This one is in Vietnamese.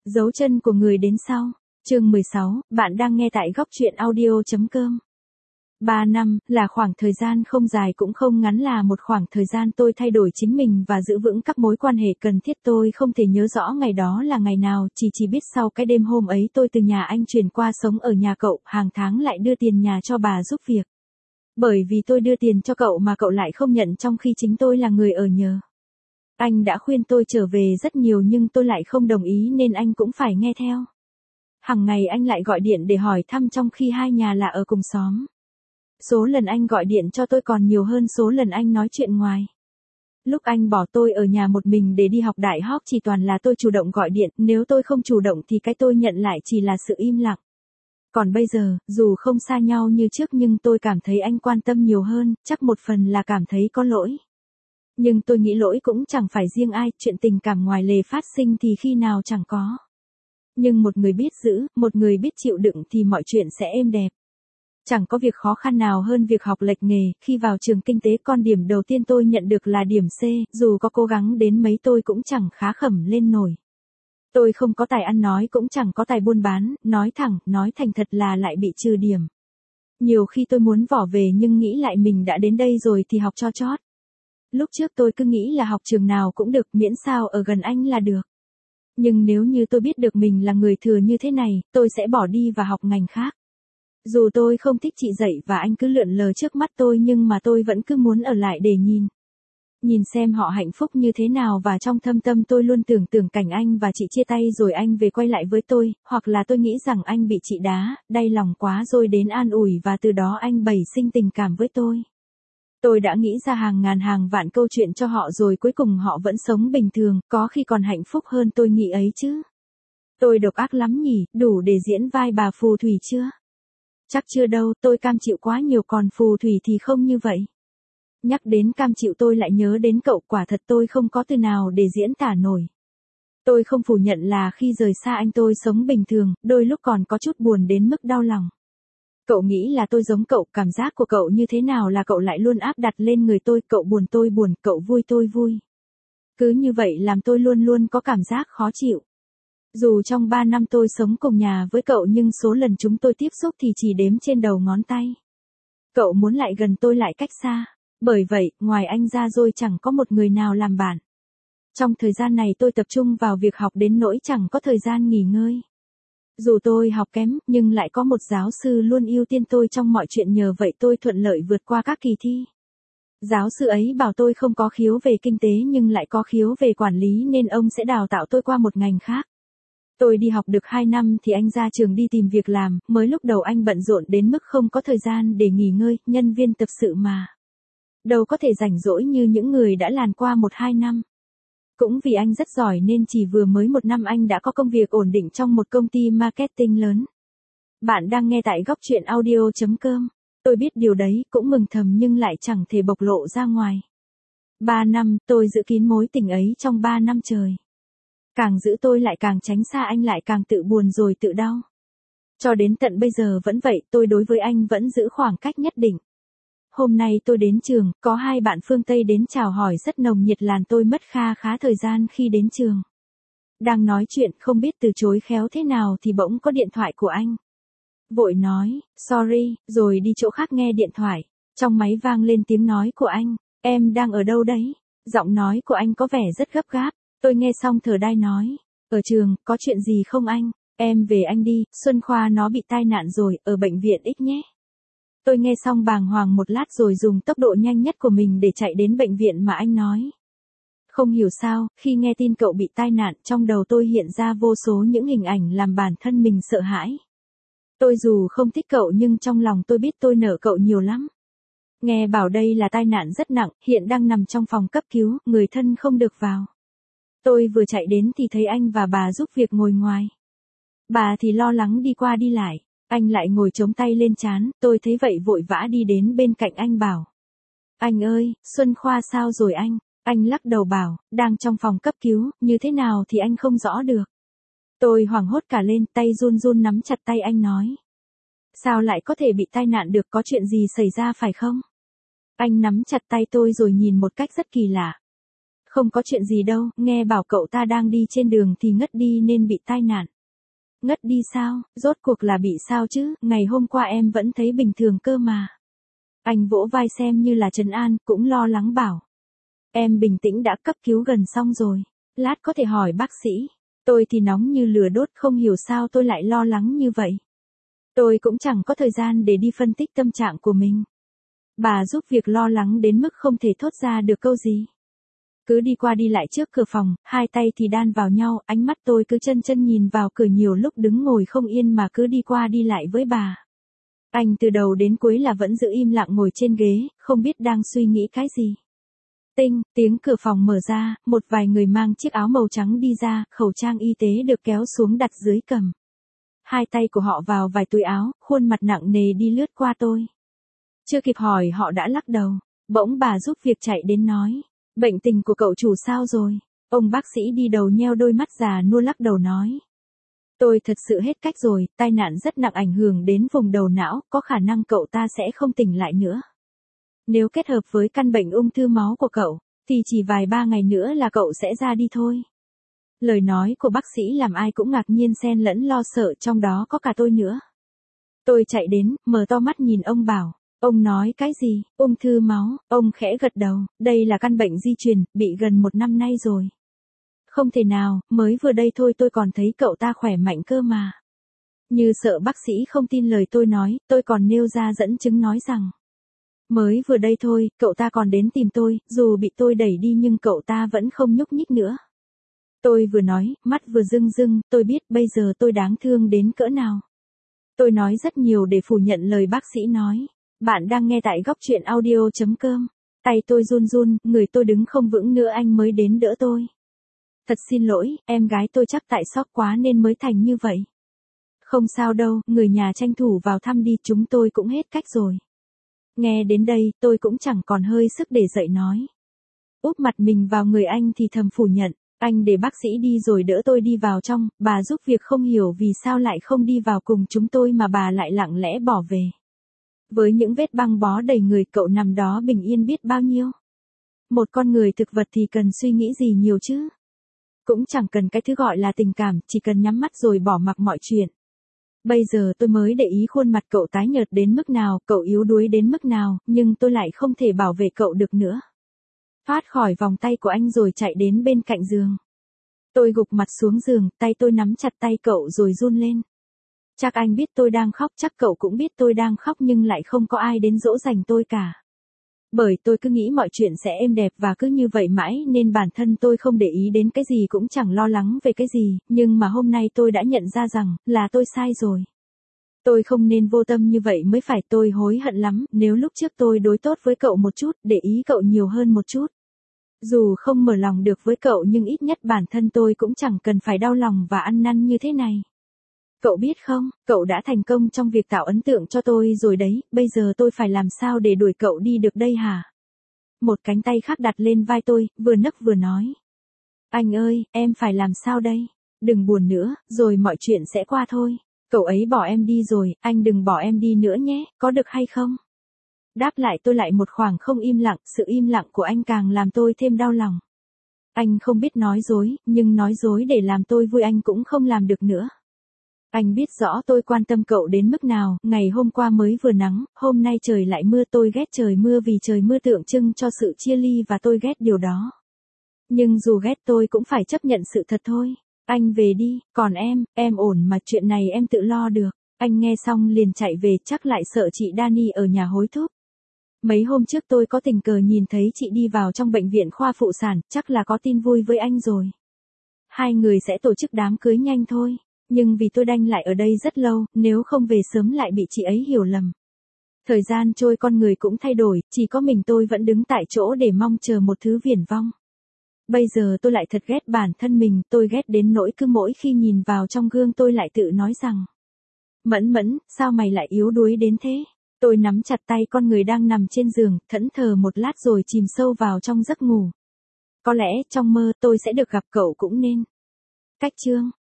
Dấu chân của người đến sau. Chương 16, bạn đang nghe tại góc truyện audio.com. 3 năm, là khoảng thời gian không dài cũng không ngắn, là một khoảng thời gian tôi thay đổi chính mình và giữ vững các mối quan hệ cần thiết. Tôi không thể nhớ rõ ngày đó là ngày nào, chỉ biết sau cái đêm hôm ấy tôi từ nhà anh chuyển qua sống ở nhà cậu, hàng tháng lại đưa tiền nhà cho bà giúp việc. Bởi vì tôi đưa tiền cho cậu mà cậu lại không nhận, trong khi chính tôi là người ở nhờ. Anh đã khuyên tôi trở về rất nhiều nhưng tôi lại không đồng ý nên anh cũng phải nghe theo. Hằng ngày anh lại gọi điện để hỏi thăm trong khi hai nhà là ở cùng xóm. Số lần anh gọi điện cho tôi còn nhiều hơn số lần anh nói chuyện ngoài. Lúc anh bỏ tôi ở nhà một mình để đi học đại học chỉ toàn là tôi chủ động gọi điện, nếu tôi không chủ động thì cái tôi nhận lại chỉ là sự im lặng. Còn bây giờ, dù không xa nhau như trước nhưng tôi cảm thấy anh quan tâm nhiều hơn, chắc một phần là cảm thấy có lỗi. Nhưng tôi nghĩ lỗi cũng chẳng phải riêng ai, chuyện tình cảm ngoài lề phát sinh thì khi nào chẳng có. Nhưng một người biết giữ, một người biết chịu đựng thì mọi chuyện sẽ êm đẹp. Chẳng có việc khó khăn nào hơn việc học lệch nghề. Khi vào trường kinh tế, con điểm đầu tiên tôi nhận được là điểm C, dù có cố gắng đến mấy tôi cũng chẳng khá khẩm lên nổi. Tôi không có tài ăn nói cũng chẳng có tài buôn bán, nói thẳng, nói thành thật là lại bị trừ điểm. Nhiều khi tôi muốn vỏ về nhưng nghĩ lại mình đã đến đây rồi thì học cho chót. Lúc trước tôi cứ nghĩ là học trường nào cũng được, miễn sao ở gần anh là được. Nhưng nếu như tôi biết được mình là người thừa như thế này, tôi sẽ bỏ đi và học ngành khác. Dù tôi không thích chị dạy và anh cứ lượn lờ trước mắt tôi nhưng mà tôi vẫn cứ muốn ở lại để nhìn xem họ hạnh phúc như thế nào, và trong thâm tâm tôi luôn tưởng tượng cảnh anh và chị chia tay rồi anh về quay lại với tôi, hoặc là tôi nghĩ rằng anh bị chị đá, đau lòng quá rồi đến an ủi và từ đó anh bày sinh tình cảm với tôi. Tôi đã nghĩ ra hàng ngàn hàng vạn câu chuyện cho họ rồi cuối cùng họ vẫn sống bình thường, có khi còn hạnh phúc hơn tôi nghĩ ấy chứ. Tôi độc ác lắm nhỉ, đủ để diễn vai bà phù thủy chưa? Chắc chưa đâu, tôi cam chịu quá nhiều, còn phù thủy thì không như vậy. Nhắc đến cam chịu tôi lại nhớ đến cậu, quả thật tôi không có từ nào để diễn tả nổi. Tôi không phủ nhận là khi rời xa anh tôi sống bình thường, đôi lúc còn có chút buồn đến mức đau lòng. Cậu nghĩ là tôi giống cậu, cảm giác của cậu như thế nào là cậu lại luôn áp đặt lên người tôi, cậu buồn tôi buồn, cậu vui tôi vui. Cứ như vậy làm tôi luôn luôn có cảm giác khó chịu. Dù trong 3 năm tôi sống cùng nhà với cậu nhưng số lần chúng tôi tiếp xúc thì chỉ đếm trên đầu ngón tay. Cậu muốn lại gần tôi lại cách xa. Bởi vậy, ngoài anh ra rồi chẳng có một người nào làm bạn. Trong thời gian này tôi tập trung vào việc học đến nỗi chẳng có thời gian nghỉ ngơi. Dù tôi học kém, nhưng lại có một giáo sư luôn ưu tiên tôi trong mọi chuyện, nhờ vậy tôi thuận lợi vượt qua các kỳ thi. Giáo sư ấy bảo tôi không có khiếu về kinh tế nhưng lại có khiếu về quản lý nên ông sẽ đào tạo tôi qua một ngành khác. Tôi đi học được 2 năm thì anh ra trường đi tìm việc làm, mới lúc đầu anh bận rộn đến mức không có thời gian để nghỉ ngơi, nhân viên tập sự mà. Đâu có thể rảnh rỗi như những người đã làm qua 1-2 năm. Cũng vì anh rất giỏi nên chỉ vừa mới 1 năm anh đã có công việc ổn định trong một công ty marketing lớn. Bạn đang nghe tại góc truyện audio.com. Tôi biết điều đấy, cũng mừng thầm nhưng lại chẳng thể bộc lộ ra ngoài. 3 năm, tôi giữ kín mối tình ấy trong 3 năm trời. Càng giữ tôi lại càng tránh xa anh, lại càng tự buồn rồi tự đau. Cho đến tận bây giờ vẫn vậy, tôi đối với anh vẫn giữ khoảng cách nhất định. Hôm nay tôi đến trường, có 2 bạn phương Tây đến chào hỏi rất nồng nhiệt, làm tôi mất khá thời gian khi đến trường. Đang nói chuyện không biết từ chối khéo thế nào thì bỗng có điện thoại của anh. Vội nói, sorry, rồi đi chỗ khác nghe điện thoại. Trong máy vang lên tiếng nói của anh, em đang ở đâu đấy? Giọng nói của anh có vẻ rất gấp gáp. Tôi nghe xong thở đai nói, ở trường, có chuyện gì không anh? Em về anh đi, Xuân Khoa nó bị tai nạn rồi, ở bệnh viện X nhé. Tôi nghe xong bàng hoàng một lát rồi dùng tốc độ nhanh nhất của mình để chạy đến bệnh viện mà anh nói. Không hiểu sao, khi nghe tin cậu bị tai nạn, trong đầu tôi hiện ra vô số những hình ảnh làm bản thân mình sợ hãi. Tôi dù không thích cậu nhưng trong lòng tôi biết tôi nợ cậu nhiều lắm. Nghe bảo đây là tai nạn rất nặng, hiện đang nằm trong phòng cấp cứu, người thân không được vào. Tôi vừa chạy đến thì thấy anh và bà giúp việc ngồi ngoài. Bà thì lo lắng đi qua đi lại, anh lại ngồi chống tay lên trán, tôi thấy vậy vội vã đi đến bên cạnh anh bảo. Anh ơi, Xuân Khoa sao rồi anh? Anh lắc đầu bảo, đang trong phòng cấp cứu, như thế nào thì anh không rõ được. Tôi hoảng hốt cả lên, tay run run nắm chặt tay anh nói. Sao lại có thể bị tai nạn được, có chuyện gì xảy ra phải không? Anh nắm chặt tay tôi rồi nhìn một cách rất kỳ lạ. Không có chuyện gì đâu, nghe bảo cậu ta đang đi trên đường thì ngất đi nên bị tai nạn. Ngất đi sao, rốt cuộc là bị sao chứ, ngày hôm qua em vẫn thấy bình thường cơ mà. Anh vỗ vai xem như là trấn an, cũng lo lắng bảo. Em bình tĩnh đã, cấp cứu gần xong rồi. Lát có thể hỏi bác sĩ. Tôi thì nóng như lửa đốt, không hiểu sao tôi lại lo lắng như vậy. Tôi cũng chẳng có thời gian để đi phân tích tâm trạng của mình. Bà giúp việc lo lắng đến mức không thể thốt ra được câu gì. Cứ đi qua đi lại trước cửa phòng, hai tay thì đan vào nhau, ánh mắt tôi cứ chân chân nhìn vào cửa, nhiều lúc đứng ngồi không yên mà cứ đi qua đi lại với bà. Anh từ đầu đến cuối là vẫn giữ im lặng ngồi trên ghế, không biết đang suy nghĩ cái gì. Tinh, tiếng cửa phòng mở ra, một vài người mang chiếc áo màu trắng đi ra, khẩu trang y tế được kéo xuống đặt dưới cằm. Hai tay của họ vào vài túi áo, khuôn mặt nặng nề đi lướt qua tôi. Chưa kịp hỏi họ đã lắc đầu, bỗng bà giúp việc chạy đến nói. Bệnh tình của cậu chủ sao rồi? Ông bác sĩ đi đầu nheo đôi mắt già nua lắc đầu nói. Tôi thật sự hết cách rồi, tai nạn rất nặng ảnh hưởng đến vùng đầu não, có khả năng cậu ta sẽ không tỉnh lại nữa. Nếu kết hợp với căn bệnh ung thư máu của cậu, thì chỉ vài ba ngày nữa là cậu sẽ ra đi thôi. Lời nói của bác sĩ làm ai cũng ngạc nhiên xen lẫn lo sợ, trong đó có cả tôi nữa. Tôi chạy đến, mở to mắt nhìn ông bảo. Ông nói cái gì, ung thư máu, ông khẽ gật đầu, đây là căn bệnh di truyền, bị gần 1 năm nay rồi. Không thể nào, mới vừa đây thôi tôi còn thấy cậu ta khỏe mạnh cơ mà. Như sợ bác sĩ không tin lời tôi nói, tôi còn nêu ra dẫn chứng nói rằng. Mới vừa đây thôi, cậu ta còn đến tìm tôi, dù bị tôi đẩy đi nhưng cậu ta vẫn không nhúc nhích nữa. Tôi vừa nói, mắt vừa rưng rưng, tôi biết bây giờ tôi đáng thương đến cỡ nào. Tôi nói rất nhiều để phủ nhận lời bác sĩ nói. Bạn đang nghe tại góc truyện audio.com. Tay tôi run run, người tôi đứng không vững nữa, anh mới đến đỡ tôi. Thật xin lỗi, em gái tôi chắc tại sốc quá nên mới thành như vậy. Không sao đâu, người nhà tranh thủ vào thăm đi, chúng tôi cũng hết cách rồi. Nghe đến đây, tôi cũng chẳng còn hơi sức để dậy nói. Úp mặt mình vào người anh thì thầm phủ nhận, anh để bác sĩ đi rồi đỡ tôi đi vào trong, bà giúp việc không hiểu vì sao lại không đi vào cùng chúng tôi mà bà lại lặng lẽ bỏ về. Với những vết băng bó đầy người, cậu nằm đó bình yên biết bao nhiêu. Một con người thực vật thì cần suy nghĩ gì nhiều chứ? Cũng chẳng cần cái thứ gọi là tình cảm, chỉ cần nhắm mắt rồi bỏ mặc mọi chuyện. Bây giờ tôi mới để ý khuôn mặt cậu tái nhợt đến mức nào, cậu yếu đuối đến mức nào, nhưng tôi lại không thể bảo vệ cậu được nữa. Thoát khỏi vòng tay của anh rồi chạy đến bên cạnh giường. Tôi gục mặt xuống giường, tay tôi nắm chặt tay cậu rồi run lên. Chắc anh biết tôi đang khóc, chắc cậu cũng biết tôi đang khóc, nhưng lại không có ai đến dỗ dành tôi cả. Bởi tôi cứ nghĩ mọi chuyện sẽ êm đẹp và cứ như vậy mãi nên bản thân tôi không để ý đến cái gì, cũng chẳng lo lắng về cái gì, nhưng mà hôm nay tôi đã nhận ra rằng là tôi sai rồi. Tôi không nên vô tâm như vậy mới phải, tôi hối hận lắm, nếu lúc trước tôi đối tốt với cậu một chút, để ý cậu nhiều hơn một chút. Dù không mở lòng được với cậu nhưng ít nhất bản thân tôi cũng chẳng cần phải đau lòng và ăn năn như thế này. Cậu biết không, cậu đã thành công trong việc tạo ấn tượng cho tôi rồi đấy, bây giờ tôi phải làm sao để đuổi cậu đi được đây hả? Một cánh tay khác đặt lên vai tôi, vừa nấc vừa nói. Anh ơi, em phải làm sao đây? Đừng buồn nữa, rồi mọi chuyện sẽ qua thôi. Cậu ấy bỏ em đi rồi, anh đừng bỏ em đi nữa nhé, có được hay không? Đáp lại tôi lại một khoảng không im lặng, sự im lặng của anh càng làm tôi thêm đau lòng. Anh không biết nói dối, nhưng nói dối để làm tôi vui anh cũng không làm được nữa. Anh biết rõ tôi quan tâm cậu đến mức nào, ngày hôm qua mới vừa nắng, hôm nay trời lại mưa, tôi ghét trời mưa vì trời mưa tượng trưng cho sự chia ly và tôi ghét điều đó. Nhưng dù ghét tôi cũng phải chấp nhận sự thật thôi. Anh về đi, còn em ổn mà, chuyện này em tự lo được. Anh nghe xong liền chạy về, chắc lại sợ chị Dani ở nhà hối thúc. Mấy hôm trước tôi có tình cờ nhìn thấy chị đi vào trong bệnh viện khoa phụ sản, chắc là có tin vui với anh rồi. Hai người sẽ tổ chức đám cưới nhanh thôi. Nhưng vì tôi đành lại ở đây rất lâu, nếu không về sớm lại bị chị ấy hiểu lầm. Thời gian trôi, con người cũng thay đổi, chỉ có mình tôi vẫn đứng tại chỗ để mong chờ một thứ viển vông. Bây giờ tôi lại thật ghét bản thân mình, tôi ghét đến nỗi cứ mỗi khi nhìn vào trong gương tôi lại tự nói rằng. Mẫn Mẫn, sao mày lại yếu đuối đến thế? Tôi nắm chặt tay con người đang nằm trên giường, thẫn thờ một lát rồi chìm sâu vào trong giấc ngủ. Có lẽ trong mơ tôi sẽ được gặp cậu cũng nên. Cách chương